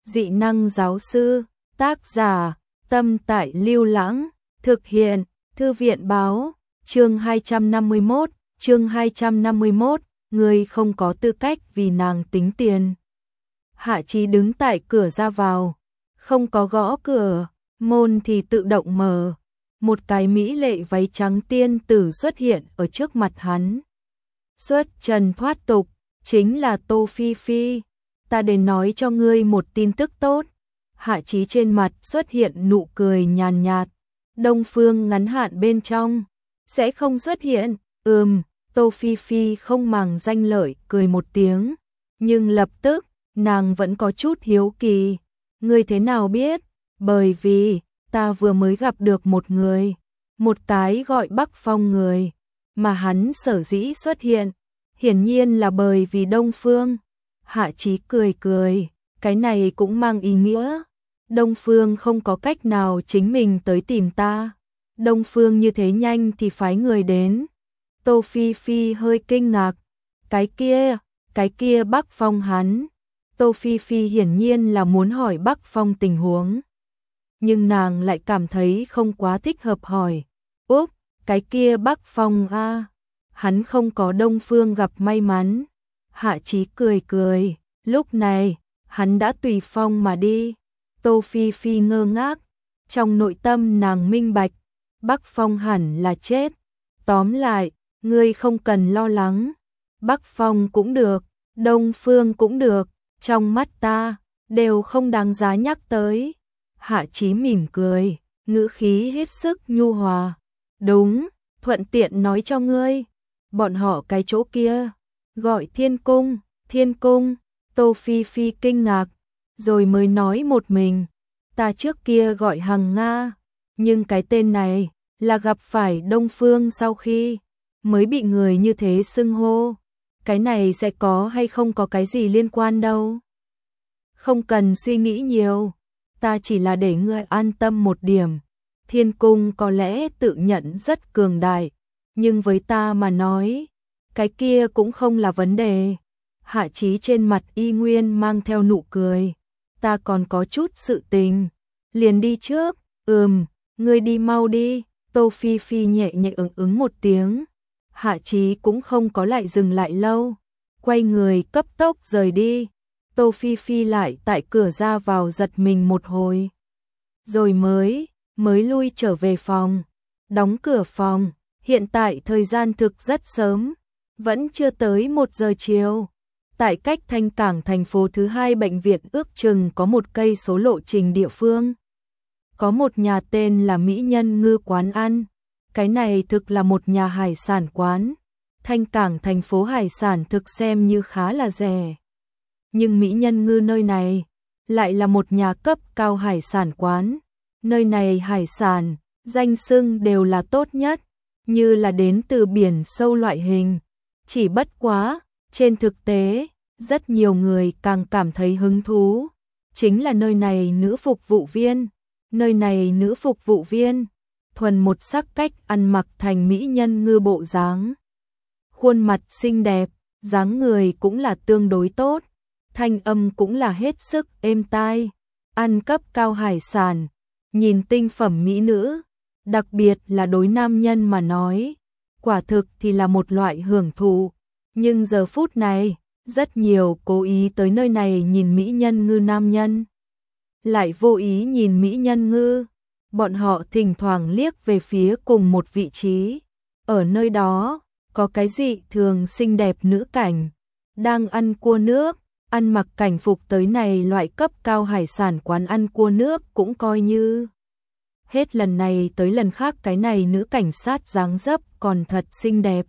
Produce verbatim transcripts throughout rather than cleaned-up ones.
Dị năng giáo sư, tác giả, Tâm Tại Lưu Lãng, thực hiện, Thư viện báo, chương hai trăm năm mươi mốt, chương hai trăm năm mươi mốt, người không có tư cách vì nàng tính tiền. Hạ Chí đứng tại cửa ra vào, không có gõ cửa, môn thì tự động mở. Một cái mỹ lệ váy trắng tiên tử xuất hiện ở trước mặt hắn. Xuất trần thoát tục, chính là Tô Phi Phi. Ta đến nói cho ngươi một tin tức tốt. Hạ Chí trên mặt xuất hiện nụ cười nhàn nhạt. Đông Phương ngắn hạn bên trong sẽ không xuất hiện. Ừm, Tô Phi Phi không màng danh lợi cười một tiếng, nhưng lập tức nàng vẫn có chút hiếu kỳ. Ngươi thế nào biết? Bởi vì ta vừa mới gặp được một người, một cái gọi Bắc Phong người, mà hắn sở dĩ xuất hiện, hiển nhiên là bởi vì Đông Phương. Hạ Chí cười cười, cái này cũng mang ý nghĩa. Đông Phương không có cách nào chính mình tới tìm ta. Đông Phương như thế nhanh thì phái người đến. Tô Phi Phi hơi kinh ngạc. Cái kia, cái kia Bắc Phong hắn. Tô Phi Phi hiển nhiên là muốn hỏi Bắc Phong tình huống. Nhưng nàng lại cảm thấy không quá thích hợp hỏi. Úp, cái kia Bắc Phong a, hắn không có Đông Phương gặp may mắn. Hạ Chí cười cười, lúc này, hắn đã tùy phong mà đi. Tô Phi Phi ngơ ngác, trong nội tâm nàng minh bạch, Bắc Phong hẳn là chết. Tóm lại, ngươi không cần lo lắng, Bắc Phong cũng được, Đông Phương cũng được, trong mắt ta, đều không đáng giá nhắc tới. Hạ Chí mỉm cười, ngữ khí hết sức nhu hòa. Đúng, thuận tiện nói cho ngươi, bọn họ cái chỗ kia gọi Thiên Cung. Thiên Cung? Tô Phi Phi kinh ngạc, rồi mới nói một mình. Ta trước kia gọi Hằng Nga, nhưng cái tên này là gặp phải Đông Phương sau khi mới bị người như thế xưng hô. Cái này sẽ có hay không có cái gì liên quan đâu. Không cần suy nghĩ nhiều, ta chỉ là để ngươi an tâm một điểm. Thiên Cung có lẽ tự nhận rất cường đại, nhưng với ta mà nói, cái kia cũng không là vấn đề. Hạ Chí trên mặt y nguyên mang theo nụ cười. Ta còn có chút sự tình, liền đi trước. Ừm, ngươi đi mau đi. Tô Phi Phi nhẹ nhẹ ứng ứng một tiếng. Hạ Chí cũng không có lại dừng lại lâu, quay người cấp tốc rời đi. Tô Phi Phi lại tại cửa ra vào giật mình một hồi, rồi mới, mới lui trở về phòng, đóng cửa phòng. Hiện tại thời gian thực rất sớm, vẫn chưa tới một giờ chiều. Tại cách Thanh Cảng thành phố thứ hai bệnh viện ước chừng có một cây số lộ trình địa phương. Có một nhà tên là Mỹ Nhân Ngư quán ăn. Cái này thực là một nhà hải sản quán. Thanh Cảng thành phố hải sản thực xem như khá là rẻ. Nhưng Mỹ Nhân Ngư nơi này lại là một nhà cấp cao hải sản quán. Nơi này hải sản, danh xưng đều là tốt nhất, như là đến từ biển sâu loại hình. Chỉ bất quá, trên thực tế, rất nhiều người càng cảm thấy hứng thú. Chính là nơi này nữ phục vụ viên. Nơi này nữ phục vụ viên, thuần một sắc cách ăn mặc thành Mỹ Nhân Ngư bộ dáng. Khuôn mặt xinh đẹp, dáng người cũng là tương đối tốt. Thanh âm cũng là hết sức êm tai. Ăn cấp cao hải sản, nhìn tinh phẩm mỹ nữ, đặc biệt là đối nam nhân mà nói, quả thực thì là một loại hưởng thụ. Nhưng giờ phút này, rất nhiều cố ý tới nơi này nhìn Mỹ Nhân Ngư nam nhân lại vô ý nhìn Mỹ Nhân Ngư. Bọn họ thỉnh thoảng liếc về phía cùng một vị trí. Ở nơi đó, có cái gì thường xinh đẹp nữ cảnh, đang ăn cua nước, ăn mặc cảnh phục tới này loại cấp cao hải sản quán ăn cua nước cũng coi như. Hết lần này tới lần khác cái này nữ cảnh sát dáng dấp còn thật xinh đẹp.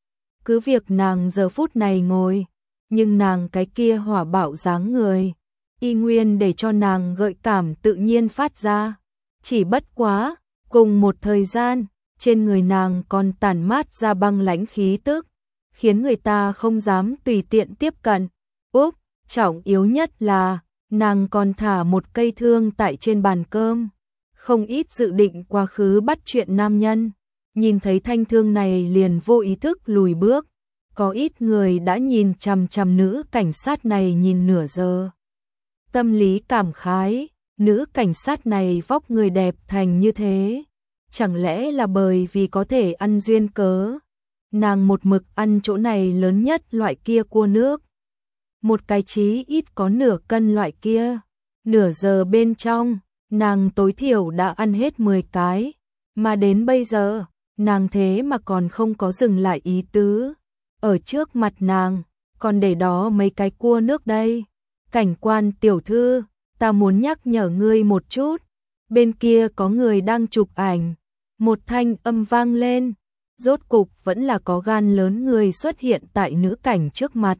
Cứ việc nàng giờ phút này ngồi, nhưng nàng cái kia hỏa bạo dáng người, y nguyên để cho nàng gợi cảm tự nhiên phát ra. Chỉ bất quá, cùng một thời gian, trên người nàng còn tản mát ra băng lãnh khí tức, khiến người ta không dám tùy tiện tiếp cận. Úp, trọng yếu nhất là, nàng còn thả một cây thương tại trên bàn cơm. Không ít dự định quá khứ bắt chuyện nam nhân, nhìn thấy thanh thương này liền vô ý thức lùi bước. Có ít người đã nhìn chằm chằm nữ cảnh sát này nhìn nửa giờ. Tâm lý cảm khái, nữ cảnh sát này vóc người đẹp thành như thế, chẳng lẽ là bởi vì có thể ăn duyên cớ. Nàng một mực ăn chỗ này lớn nhất loại kia cua nước. Một cái chí ít có nửa cân loại kia. Nửa giờ bên trong, nàng tối thiểu đã ăn hết mười cái. Mà đến bây giờ, nàng thế mà còn không có dừng lại ý tứ. Ở trước mặt nàng, còn để đó mấy cái cua nước đây. Cảnh quan tiểu thư, ta muốn nhắc nhở ngươi một chút. Bên kia có người đang chụp ảnh. Một thanh âm vang lên. Rốt cục vẫn là có gan lớn người xuất hiện tại nữ cảnh trước mặt.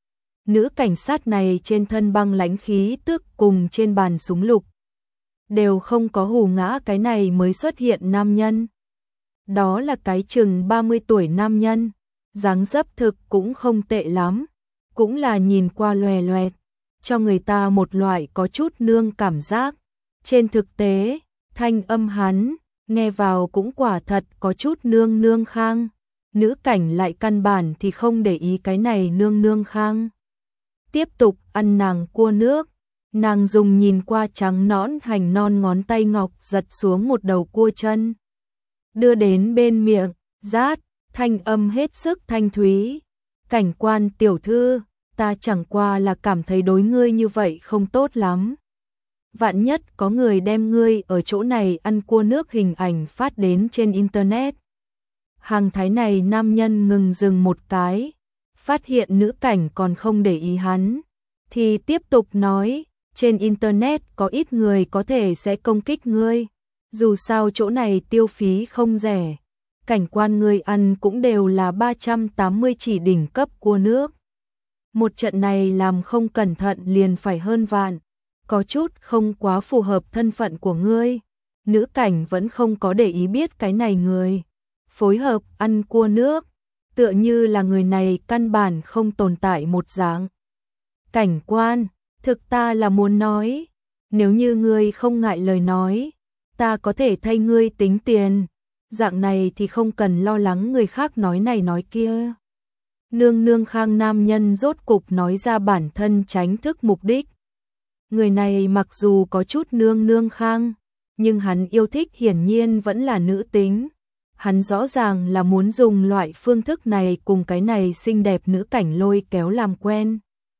Nữ cảnh sát này trên thân băng lãnh khí tức cùng trên bàn súng lục. Đều không có hù ngã cái này mới xuất hiện nam nhân. Đó là cái chừng ba mươi tuổi nam nhân. Dáng dấp thực cũng không tệ lắm. Cũng là nhìn qua loè loẹt. Cho người ta một loại có chút nương cảm giác. Trên thực tế, thanh âm hắn, nghe vào cũng quả thật có chút nương nương khang. Nữ cảnh lại căn bản thì không để ý cái này nương nương khang. Tiếp tục ăn nàng cua nước. Nàng dùng nhìn qua trắng nõn hành non ngón tay ngọc giật xuống một đầu cua chân. Đưa đến bên miệng, rát, thanh âm hết sức thanh thúy. Cảnh quan tiểu thư, ta chẳng qua là cảm thấy đối ngươi như vậy không tốt lắm. Vạn nhất có người đem ngươi ở chỗ này ăn cua nước hình ảnh phát đến trên internet. Hàng thái này nam nhân ngừng dừng một cái, phát hiện nữ cảnh còn không để ý hắn, thì tiếp tục nói, trên internet có ít người có thể sẽ công kích ngươi, dù sao chỗ này tiêu phí không rẻ. Cảnh quan ngươi ăn cũng đều là ba trăm tám mươi chỉ đỉnh cấp cua nước. Một trận này làm không cẩn thận liền phải hơn vạn. Có chút không quá phù hợp thân phận của ngươi. Nữ cảnh vẫn không có để ý biết cái này người. Phối hợp ăn cua nước. Tựa như là người này căn bản không tồn tại một dạng. Cảnh quan, thực ta là muốn nói. Nếu như ngươi không ngại lời nói, ta có thể thay ngươi tính tiền. Dạng này thì không cần lo lắng người khác nói này nói kia. Nương nương khang nam nhân rốt cục nói ra bản thân tránh thức mục đích. Người này mặc dù có chút nương nương khang, nhưng hắn yêu thích hiển nhiên vẫn là nữ tính. Hắn rõ ràng là muốn dùng loại phương thức này cùng cái này xinh đẹp nữ cảnh lôi kéo làm quen.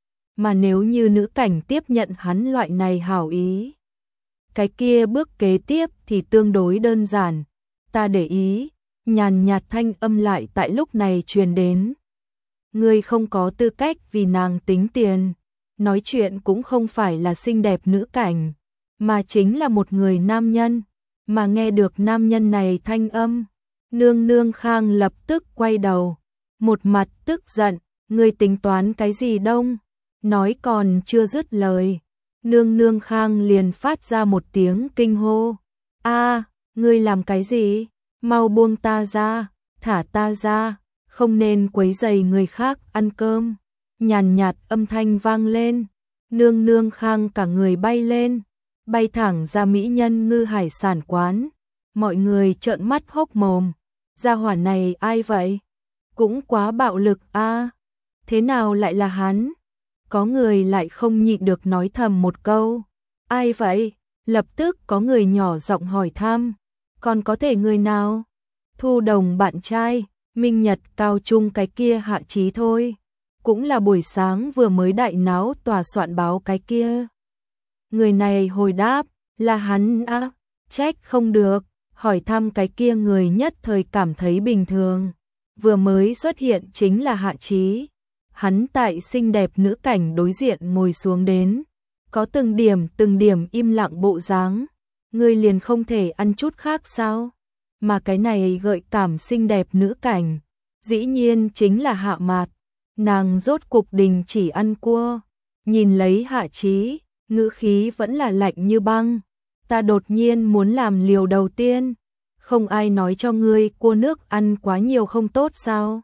Mà nếu như nữ cảnh tiếp nhận hắn loại này hảo ý, cái kia bước kế tiếp thì tương đối đơn giản. Ta để ý, nhàn nhạt thanh âm lại tại lúc này truyền đến. Ngươi không có tư cách vì nàng tính tiền. Nói chuyện cũng không phải là xinh đẹp nữ cảnh, mà chính là một người nam nhân. Mà nghe được nam nhân này thanh âm, nương nương khang lập tức quay đầu, một mặt tức giận, ngươi tính toán cái gì đông? Nói còn chưa dứt lời, nương nương khang liền phát ra một tiếng kinh hô. A, ngươi làm cái gì? Mau buông ta ra, thả ta ra, không nên quấy rầy người khác ăn cơm. Nhàn nhạt âm thanh vang lên, nương nương khang cả người bay lên, bay thẳng ra mỹ nhân ngư hải sản quán. Mọi người trợn mắt hốc mồm, gia hỏa này ai vậy? Cũng quá bạo lực a, à? Thế nào lại là hắn? Có người lại không nhịn được nói thầm một câu, ai vậy? Lập tức có người nhỏ giọng hỏi thăm, còn có thể người nào? Thu Đồng bạn trai, Minh Nhật cao trung cái kia Hạ Chí thôi. Cũng là buổi sáng vừa mới đại náo tòa soạn báo cái kia. Người này hồi đáp, là hắn á, trách không được, hỏi thăm cái kia người nhất thời cảm thấy bình thường. Vừa mới xuất hiện chính là Hạ Chí. Hắn tại xinh đẹp nữ cảnh đối diện ngồi xuống đến. Có từng điểm từng điểm im lặng bộ dáng. Người liền không thể ăn chút khác sao? Mà cái này gợi cảm xinh đẹp nữ cảnh, dĩ nhiên chính là Hạ Mạt. Nàng rốt cục đình chỉ ăn cua, nhìn lấy Hạ Chí, ngữ khí vẫn là lạnh như băng. Ta đột nhiên muốn làm liều đầu tiên, không ai nói cho ngươi cua nước ăn quá nhiều không tốt sao?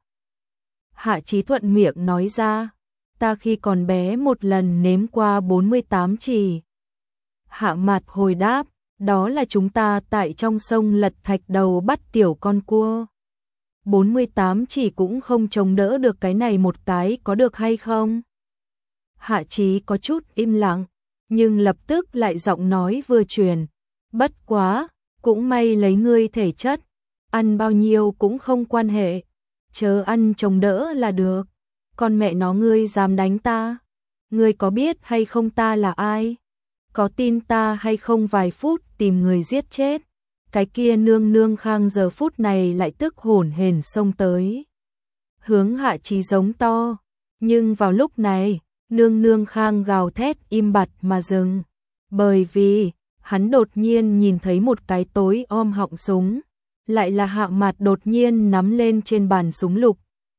Hạ Chí thuận miệng nói ra, ta khi còn bé một lần nếm qua bốn mươi tám chỉ. Hạ Mạt hồi đáp, đó là chúng ta tại trong sông lật thạch đầu bắt tiểu con cua. bốn mươi tám chỉ cũng không chống đỡ được cái này một cái có được hay không? Hạ Chí có chút im lặng, nhưng lập tức lại giọng nói vừa truyền, bất quá, cũng may lấy ngươi thể chất, ăn bao nhiêu cũng không quan hệ, chớ ăn chống đỡ là được. Con mẹ nó ngươi dám đánh ta? Ngươi có biết hay không ta là ai? Có tin ta hay không vài phút tìm người giết chết? Cái kia nương nương Khang giờ phút này lại tức hổn hển xông tới. Hướng Hạ Chí giống to, nhưng vào lúc này, nương nương Khang gào thét im bặt mà dừng, bởi vì hắn đột nhiên nhìn thấy một cái tối om họng súng, lại là Hạ Mạt đột nhiên nắm lên trên bàn súng lục.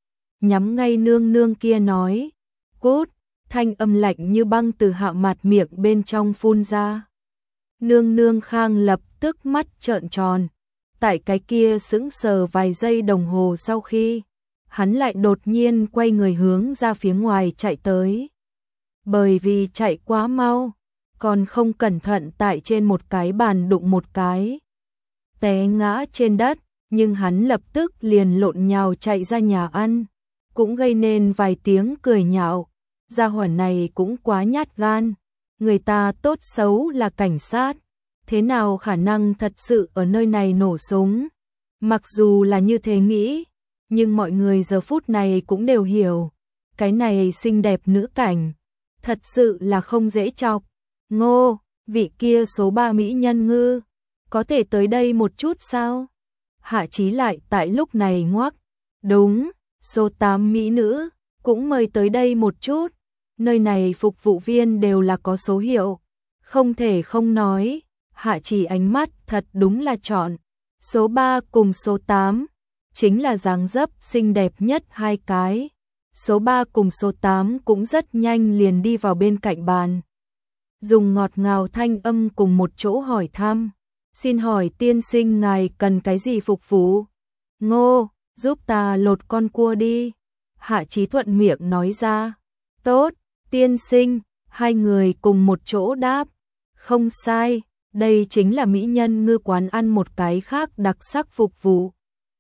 Nhắm ngay nương nương kia nói, cút, thanh âm lạnh như băng từ Hạ Mạt miệng bên trong phun ra. Nương nương Khang lập tức mắt trợn tròn, tại cái kia sững sờ vài giây đồng hồ sau khi, hắn lại đột nhiên quay người hướng ra phía ngoài chạy tới. Bởi vì chạy quá mau, còn không cẩn thận tại trên một cái bàn đụng một cái, té ngã trên đất, nhưng hắn lập tức liền lộn nhào chạy ra nhà ăn, cũng gây nên vài tiếng cười nhạo. Gia hỏa này cũng quá nhát gan, người ta tốt xấu là cảnh sát, thế nào khả năng thật sự ở nơi này nổ súng. Mặc dù là như thế nghĩ, nhưng mọi người giờ phút này cũng đều hiểu, cái này xinh đẹp nữ cảnh, thật sự là không dễ chọc. Ngô, vị kia số ba mỹ nhân ngư, có thể tới đây một chút sao? Hạ Chí lại tại lúc này ngoắc, đúng, số tám mỹ nữ, cũng mời tới đây một chút. Nơi này phục vụ viên đều là có số hiệu, không thể không nói, Hạ Chí ánh mắt thật đúng là chọn. Số ba cùng số tám, chính là dáng dấp xinh đẹp nhất hai cái. Số ba cùng số tám cũng rất nhanh liền đi vào bên cạnh bàn, dùng ngọt ngào thanh âm cùng một chỗ hỏi thăm. Xin hỏi tiên sinh ngài cần cái gì phục vụ? Ngô, giúp ta lột con cua đi. Hạ Chí thuận miệng nói ra. Tốt, tiên sinh, hai người cùng một chỗ đáp. Không sai, đây chính là mỹ nhân ngư quán ăn một cái khác đặc sắc phục vụ.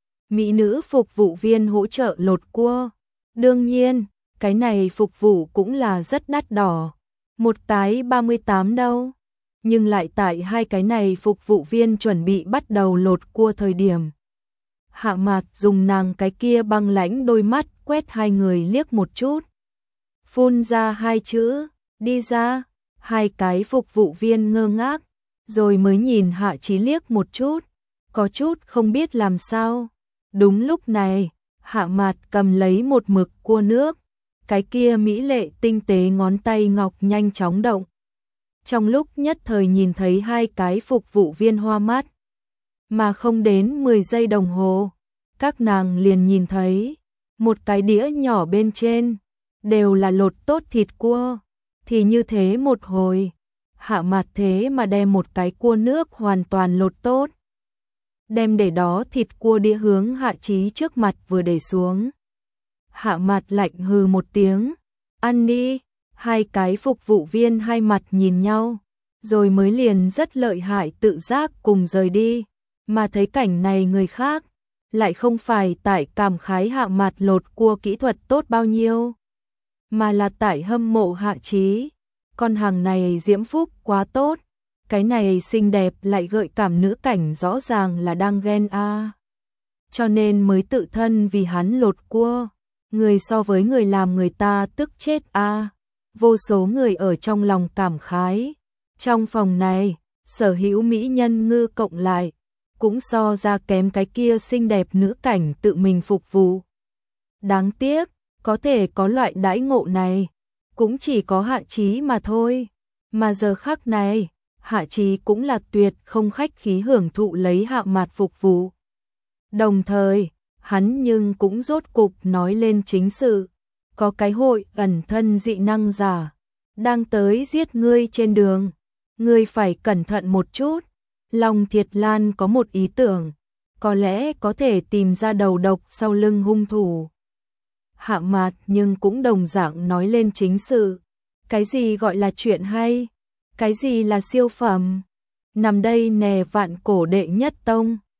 Mỹ nữ phục vụ viên hỗ trợ lột cua. Đương nhiên, cái này phục vụ cũng là rất đắt đỏ. Một cái ba mươi tám đâu. Nhưng lại tại hai cái này phục vụ viên chuẩn bị bắt đầu lột cua thời điểm, Hạ Mạt dùng nàng cái kia băng lãnh đôi mắt quét hai người liếc một chút, phun ra hai chữ, đi ra. Hai cái phục vụ viên ngơ ngác, rồi mới nhìn Hạ Chí liếc một chút, có chút không biết làm sao. Đúng lúc này, Hạ Mạt cầm lấy một mực cua nước, cái kia mỹ lệ tinh tế ngón tay ngọc nhanh chóng động. Trong lúc nhất thời nhìn thấy hai cái phục vụ viên hoa mắt, mà không đến mười giây đồng hồ, các nàng liền nhìn thấy một cái đĩa nhỏ bên trên đều là lột tốt thịt cua. Thì như thế một hồi, Hạ Mạt thế mà đem một cái cua nước hoàn toàn lột tốt, đem để đó thịt cua đĩa hướng Hạ Chí trước mặt vừa để xuống. Hạ Mạt lạnh hừ một tiếng, ăn đi. Hai cái phục vụ viên hai mặt nhìn nhau, rồi mới liền rất lợi hại tự giác cùng rời đi. Mà thấy cảnh này người khác lại không phải tại cảm khái Hạ Mạt lột cua kỹ thuật tốt bao nhiêu, mà là tại hâm mộ Hạ Chí. Con hàng này diễm phúc quá tốt, cái này xinh đẹp lại gợi cảm nữ cảnh rõ ràng là đang ghen a, à. Cho nên mới tự thân vì hắn lột cua, người so với người làm người ta tức chết a. À. Vô số người ở trong lòng cảm khái, trong phòng này, sở hữu mỹ nhân ngư cộng lại, cũng so ra kém cái kia xinh đẹp nữ cảnh tự mình phục vụ. Đáng tiếc, có thể có loại đãi ngộ này, cũng chỉ có Hạ Chí mà thôi. Mà giờ khắc này, Hạ Chí cũng là tuyệt không khách khí hưởng thụ lấy Hạ Mạt phục vụ. Đồng thời, hắn nhưng cũng rốt cục nói lên chính sự. Có cái hội ẩn thân dị năng giả đang tới giết ngươi trên đường, ngươi phải cẩn thận một chút. Long Thiệt Lan có một ý tưởng, có lẽ có thể tìm ra đầu độc sau lưng hung thủ. Hạ Mạt nhưng cũng đồng dạng nói lên chính sự. Cái gì gọi là chuyện hay? Cái gì là siêu phẩm? Nằm đây nè vạn cổ đệ nhất tông.